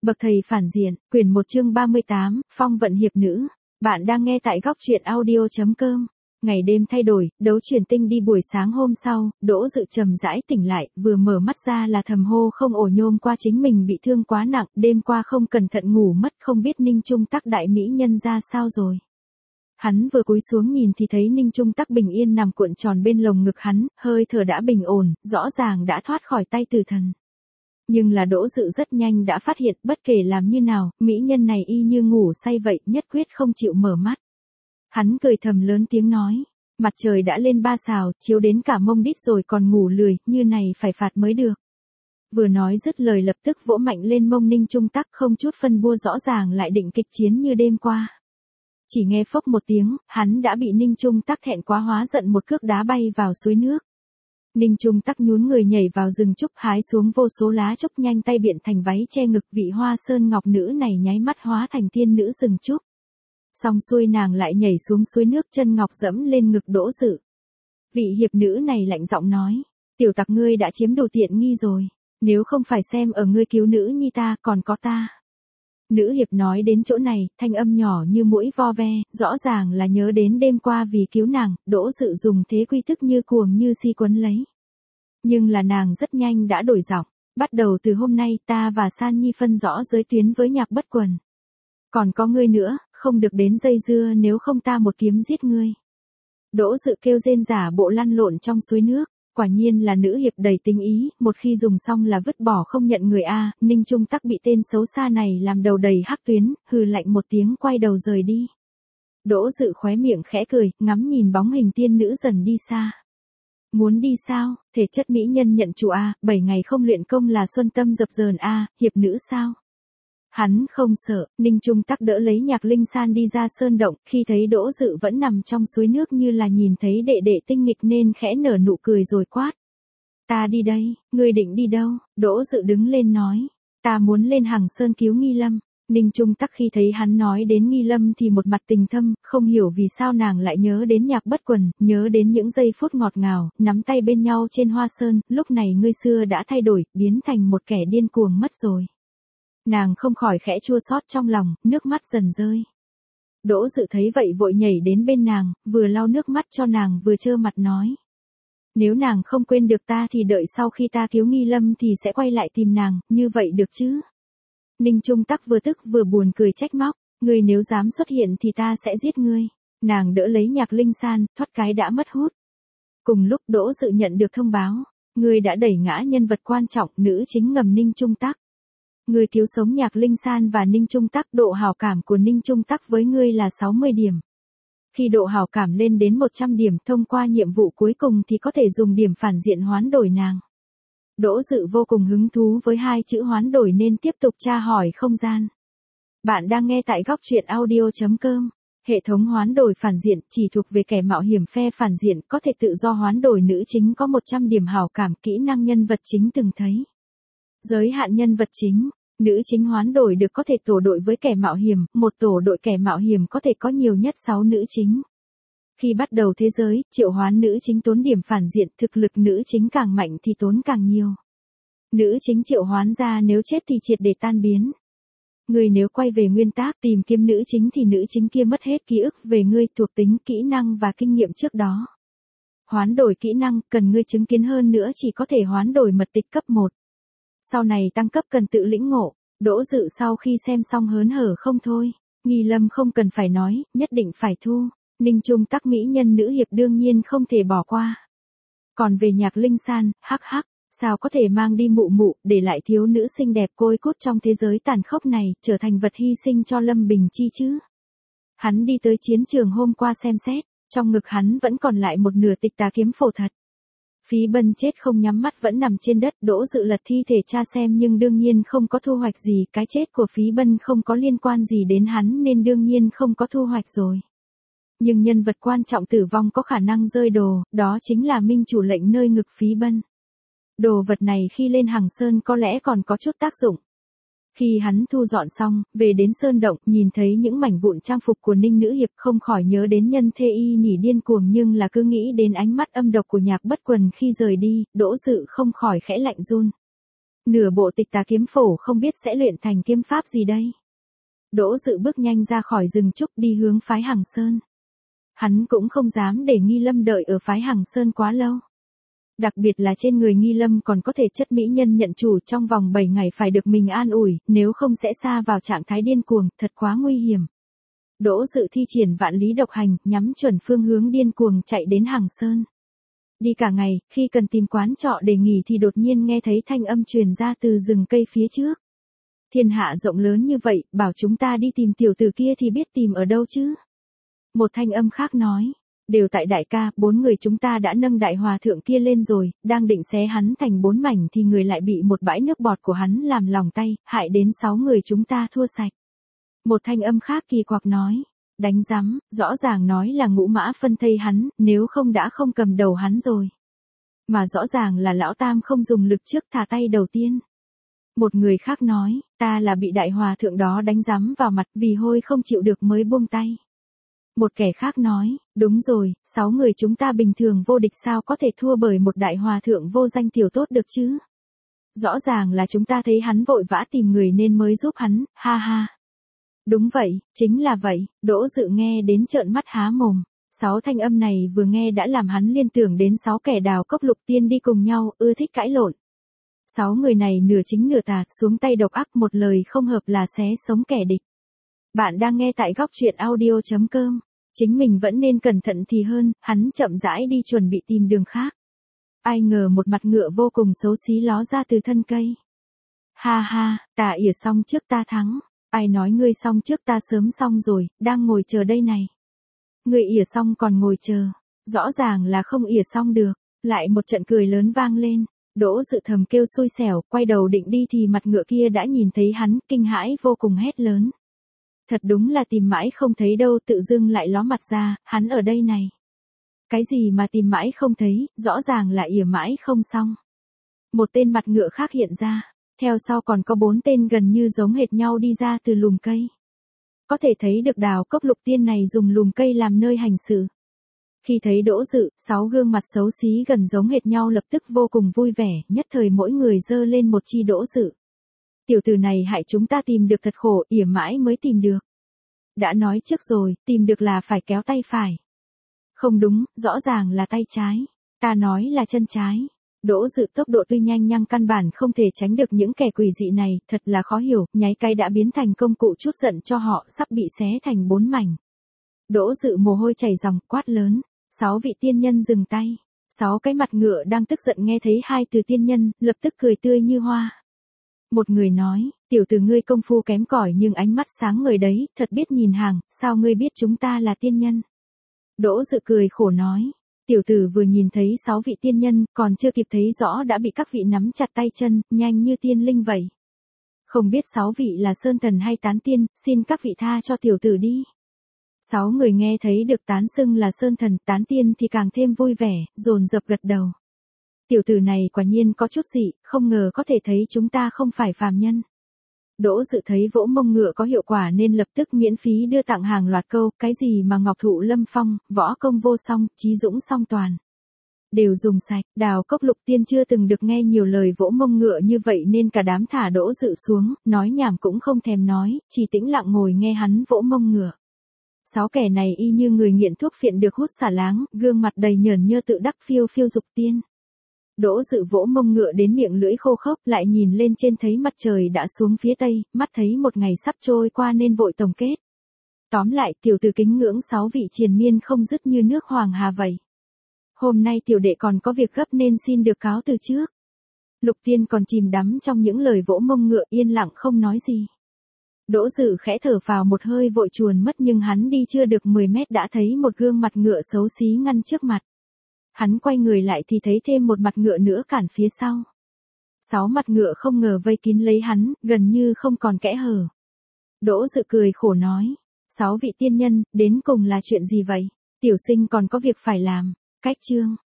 Bậc thầy phản diện, quyển 1 chương 38, phong vận hiệp nữ. Bạn đang nghe tại góc truyện audio.com. Ngày đêm thay đổi, đấu chuyển tinh đi buổi sáng hôm sau, Đỗ Dự trầm rãi tỉnh lại, vừa mở mắt ra là thầm hô không ổ nhôm qua chính mình bị thương quá nặng, đêm qua không cẩn thận ngủ mất không biết Ninh Trung Tắc đại mỹ nhân ra sao rồi. Hắn vừa cúi xuống nhìn thì thấy Ninh Trung Tắc bình yên nằm cuộn tròn bên lồng ngực hắn, hơi thở đã bình ổn, rõ ràng đã thoát khỏi tay tử thần. Nhưng là Đỗ Dự rất nhanh đã phát hiện bất kể làm như nào, mỹ nhân này y như ngủ say vậy, nhất quyết không chịu mở mắt. Hắn cười thầm lớn tiếng nói, mặt trời đã lên 3 sào, chiếu đến cả mông đít rồi còn ngủ lười, như này phải phạt mới được. Vừa nói dứt lời lập tức vỗ mạnh lên mông Ninh Trung Tắc, không chút phân bua, rõ ràng lại định kịch chiến như đêm qua. Chỉ nghe phốc một tiếng, hắn đã bị Ninh Trung Tắc thẹn quá hóa giận một cước đá bay vào suối nước. Ninh Trung Tắc nhún người nhảy vào rừng trúc, hái xuống vô số lá trúc, nhanh tay biện thành váy che ngực, vị hoa sơn ngọc nữ này nháy mắt hóa thành tiên nữ rừng trúc. Xong xuôi nàng lại nhảy xuống suối nước, chân ngọc dẫm lên ngực Đỗ Dự. Vị hiệp nữ này lạnh giọng nói, tiểu tặc ngươi đã chiếm đủ tiện nghi rồi, nếu không phải xem ở ngươi cứu nữ nhi ta, còn có ta. Nữ hiệp nói đến chỗ này, thanh âm nhỏ như muỗi vo ve, rõ ràng là nhớ đến đêm qua vì cứu nàng, Đỗ Dự dùng thế quy thức như cuồng như si quấn lấy. Nhưng là nàng rất nhanh đã đổi giọng, bắt đầu từ hôm nay ta và San Nhi phân rõ giới tuyến với Nhạc Bất Quần. Còn có ngươi nữa, không được đến dây dưa, nếu không ta một kiếm giết ngươi. Đỗ Dự kêu rên giả bộ lăn lộn trong suối nước. Quả nhiên là nữ hiệp đầy tình ý, một khi dùng xong là vứt bỏ không nhận người a. Ninh Trung Tắc bị tên xấu xa này làm đầu đầy hắc tuyến, hừ lạnh một tiếng quay đầu rời đi. Đỗ Dự khóe miệng khẽ cười, ngắm nhìn bóng hình tiên nữ dần đi xa. Muốn đi sao, thể chất mỹ nhân nhận chủ a, 7 ngày không luyện công là xuân tâm dập dờn a, hiệp nữ sao? Hắn không sợ, Ninh Trung Tắc đỡ lấy Nhạc Linh San đi ra sơn động, khi thấy Đỗ Dự vẫn nằm trong suối nước như là nhìn thấy đệ đệ tinh nghịch nên khẽ nở nụ cười rồi quát. Ta đi đây, ngươi định đi đâu? Đỗ Dự đứng lên nói, ta muốn lên Hằng Sơn cứu Nghi Lâm. Ninh Trung Tắc khi thấy hắn nói đến Nghi Lâm thì một mặt tình thâm, không hiểu vì sao nàng lại nhớ đến Nhạc Bất Quần, nhớ đến những giây phút ngọt ngào, nắm tay bên nhau trên hoa sơn, lúc này ngươi xưa đã thay đổi, biến thành một kẻ điên cuồng mất rồi. Nàng không khỏi khẽ chua xót trong lòng, nước mắt dần rơi. Đỗ Dự thấy vậy vội nhảy đến bên nàng, vừa lau nước mắt cho nàng vừa trơ mặt nói. Nếu nàng không quên được ta thì đợi sau khi ta cứu Nghi Lâm thì sẽ quay lại tìm nàng, như vậy được chứ? Ninh Trung Tắc vừa tức vừa buồn cười trách móc, ngươi nếu dám xuất hiện thì ta sẽ giết ngươi. Nàng đỡ lấy Nhạc Linh San, thoát cái đã mất hút. Cùng lúc Đỗ Dự nhận được thông báo, ngươi đã đẩy ngã nhân vật quan trọng, nữ chính ngầm Ninh Trung Tắc. Ngươi cứu sống Nhạc Linh San và Ninh Trung Tắc, độ hảo cảm của Ninh Trung Tắc với ngươi là 60 điểm. Khi độ hảo cảm lên đến 100 điểm, thông qua nhiệm vụ cuối cùng thì có thể dùng điểm phản diện hoán đổi nàng. Đỗ Dự vô cùng hứng thú với hai chữ hoán đổi nên tiếp tục tra hỏi không gian. Bạn đang nghe tại góc truyện audio.com. Hệ thống hoán đổi phản diện chỉ thuộc về kẻ mạo hiểm phe phản diện, có thể tự do hoán đổi nữ chính có 100 điểm hảo cảm, kỹ năng nhân vật chính từng thấy. Giới hạn nhân vật chính, nữ chính hoán đổi được có thể tổ đội với kẻ mạo hiểm, một tổ đội kẻ mạo hiểm có thể có nhiều nhất 6 nữ chính. Khi bắt đầu thế giới, triệu hoán nữ chính tốn điểm phản diện, thực lực nữ chính càng mạnh thì tốn càng nhiều. Nữ chính triệu hoán ra nếu chết thì triệt để tan biến. Người nếu quay về nguyên tác tìm kiếm nữ chính thì nữ chính kia mất hết ký ức về ngươi, thuộc tính, kỹ năng và kinh nghiệm trước đó. Hoán đổi kỹ năng, cần ngươi chứng kiến hơn nữa chỉ có thể hoán đổi mật tịch cấp 1. Sau này tăng cấp cần tự lĩnh ngộ. Đỗ Dự sau khi xem xong hớn hở không thôi. Nghi Lâm không cần phải nói, nhất định phải thu. Ninh Trung Tắc mỹ nhân nữ hiệp đương nhiên không thể bỏ qua. Còn về Nhạc Linh San, hắc hắc, sao có thể mang đi mụ mụ, để lại thiếu nữ xinh đẹp côi cút trong thế giới tàn khốc này, trở thành vật hy sinh cho Lâm Bình Chi chứ? Hắn đi tới chiến trường hôm qua xem xét, trong ngực hắn vẫn còn lại một nửa tịch tà kiếm phổ thật. Phí Bân chết không nhắm mắt vẫn nằm trên đất, Đỗ Dự lật thi thể tra xem nhưng đương nhiên không có thu hoạch gì, cái chết của Phí Bân không có liên quan gì đến hắn nên đương nhiên không có thu hoạch rồi. Nhưng nhân vật quan trọng tử vong có khả năng rơi đồ, đó chính là minh chủ lệnh nơi ngực Phí Bân. Đồ vật này khi lên Hằng Sơn có lẽ còn có chút tác dụng. Khi hắn thu dọn xong, về đến sơn động, nhìn thấy những mảnh vụn trang phục của Ninh nữ hiệp không khỏi nhớ đến nhân thê y nhỉ điên cuồng nhưng là cứ nghĩ đến ánh mắt âm độc của Nhạc Bất Quần khi rời đi, Đỗ Dự không khỏi khẽ lạnh run. nửa bộ tịch tà kiếm phổ không biết sẽ luyện thành kiếm pháp gì đây. Đỗ Dự bước nhanh ra khỏi rừng trúc đi hướng phái Hằng Sơn. Hắn cũng không dám để Nghi Lâm đợi ở phái Hằng Sơn quá lâu. Đặc biệt là trên người Nghi Lâm còn có thể chất mỹ nhân nhận chủ, trong vòng 7 ngày phải được mình an ủi, nếu không sẽ sa vào trạng thái điên cuồng, thật quá nguy hiểm. Đỗ Dự thi triển vạn lý độc hành, nhắm chuẩn phương hướng điên cuồng chạy đến Hằng Sơn. Đi cả ngày, khi cần tìm quán trọ để nghỉ thì đột nhiên nghe thấy thanh âm truyền ra từ rừng cây phía trước. Thiên hạ rộng lớn như vậy, bảo chúng ta đi tìm tiểu tử kia thì biết tìm ở đâu chứ? Một thanh âm khác nói, đều tại đại ca, 4 người chúng ta đã nâng đại hòa thượng kia lên rồi, đang định xé hắn thành 4 mảnh thì người lại bị một bãi nước bọt của hắn làm lòng tay, hại đến 6 người chúng ta thua sạch. Một thanh âm khác kỳ quặc nói, đánh rắm, rõ ràng nói là Ngũ Mã phân thây hắn, nếu không đã không cầm đầu hắn rồi. Mà rõ ràng là lão tam không dùng lực trước thả tay đầu tiên. Một người khác nói, ta là bị đại hòa thượng đó đánh rắm vào mặt vì hôi không chịu được mới buông tay. Một kẻ khác nói, đúng rồi, 6 người chúng ta bình thường vô địch sao có thể thua bởi một đại hòa thượng vô danh tiểu tốt được chứ? Rõ ràng là chúng ta thấy hắn vội vã tìm người nên mới giúp hắn, ha ha. Đúng vậy, chính là vậy, Đỗ Dự nghe đến trợn mắt há mồm. 6 thanh âm này vừa nghe đã làm hắn liên tưởng đến 6 kẻ đào cốc lục tiên đi cùng nhau, ưa thích cãi lộn. 6 người này nửa chính nửa tà, xuống tay độc ác, một lời không hợp là xé sống kẻ địch. Bạn đang nghe tại góc truyện audio.com. Chính mình vẫn nên cẩn thận thì hơn, hắn chậm rãi đi chuẩn bị tìm đường khác. Ai ngờ một mặt ngựa vô cùng xấu xí ló ra từ thân cây. Ha ha, ta ỉa xong trước ta thắng. Ai nói ngươi xong trước ta sớm xong rồi, đang ngồi chờ đây này. Ngươi ỉa xong còn ngồi chờ, rõ ràng là không ỉa xong được. Lại một trận cười lớn vang lên. Đỗ Dự thầm kêu xui xẻo, quay đầu định đi thì mặt ngựa kia đã nhìn thấy hắn, kinh hãi vô cùng hét lớn. Thật đúng là tìm mãi không thấy đâu, tự dưng lại ló mặt ra, hắn ở đây này. Cái gì mà tìm mãi không thấy, rõ ràng là ỉa mãi không xong. Một tên mặt ngựa khác hiện ra, theo sau còn có 4 tên gần như giống hệt nhau đi ra từ lùm cây. Có thể thấy được đào cốc lục tiên này dùng lùm cây làm nơi hành sự. Khi thấy Đỗ Dự, 6 gương mặt xấu xí gần giống hệt nhau lập tức vô cùng vui vẻ, nhất thời mỗi người giơ lên một chi Đỗ Dự. Tiểu tử này hại chúng ta tìm được thật khổ, ỉa mãi mới tìm được. Đã nói trước rồi, tìm được là phải kéo tay phải. Không đúng, rõ ràng là tay trái. Ta nói là chân trái. Đỗ Dự tốc độ tuy nhanh nhưng căn bản không thể tránh được những kẻ quỷ dị này, thật là khó hiểu, nháy cái đã biến thành công cụ chút giận cho họ, sắp bị xé thành 4 mảnh. Đỗ Dự mồ hôi chảy ròng, quát lớn, 6 vị tiên nhân dừng tay. 6 cái mặt ngựa đang tức giận nghe thấy 2 từ tiên nhân, lập tức cười tươi như hoa. Một người nói, tiểu tử ngươi công phu kém cỏi nhưng ánh mắt sáng ngời đấy, thật biết nhìn hàng, sao ngươi biết chúng ta là tiên nhân? Đỗ Dự cười khổ nói, tiểu tử vừa nhìn thấy 6 vị tiên nhân, còn chưa kịp thấy rõ đã bị các vị nắm chặt tay chân, nhanh như tiên linh vậy. Không biết 6 vị là sơn thần hay tán tiên, xin các vị tha cho tiểu tử đi. 6 người nghe thấy được tán xưng là sơn thần, tán tiên thì càng thêm vui vẻ, dồn dập gật đầu. Tiểu tử này quả nhiên có chút dị, không ngờ có thể thấy chúng ta không phải phàm nhân. Đỗ Dự thấy vỗ mông ngựa có hiệu quả nên lập tức miễn phí đưa tặng hàng loạt câu, cái gì mà ngọc thụ lâm phong, võ công vô song, trí dũng song toàn. Đều dùng sạch, đào cốc lục tiên chưa từng được nghe nhiều lời vỗ mông ngựa như vậy nên cả đám thả Đỗ Dự xuống, nói nhảm cũng không thèm nói, chỉ tĩnh lặng ngồi nghe hắn vỗ mông ngựa. 6 kẻ này y như người nghiện thuốc phiện được hút xả láng, gương mặt đầy nhởn nhơ tự đắc phiêu phiêu dục tiên. Đỗ Dự vỗ mông ngựa đến miệng lưỡi khô khốc, lại nhìn lên trên thấy mặt trời đã xuống phía tây, mắt thấy một ngày sắp trôi qua nên vội tổng kết. Tóm lại, tiểu tử kính ngưỡng 6 vị triền miên không dứt như nước hoàng hà vậy. Hôm nay tiểu đệ còn có việc gấp nên xin được cáo từ trước. Lục tiên còn chìm đắm trong những lời vỗ mông ngựa yên lặng không nói gì. Đỗ Dự khẽ thở phào một hơi vội chuồn mất nhưng hắn đi chưa được 10 mét đã thấy một gương mặt ngựa xấu xí ngăn trước mặt. Hắn quay người lại thì thấy thêm một mặt ngựa nữa cản phía sau. 6 mặt ngựa không ngờ vây kín lấy hắn, gần như không còn kẽ hở. Đỗ Dự cười khổ nói, 6 vị tiên nhân, đến cùng là chuyện gì vậy? Tiểu sinh còn có việc phải làm. Cách chương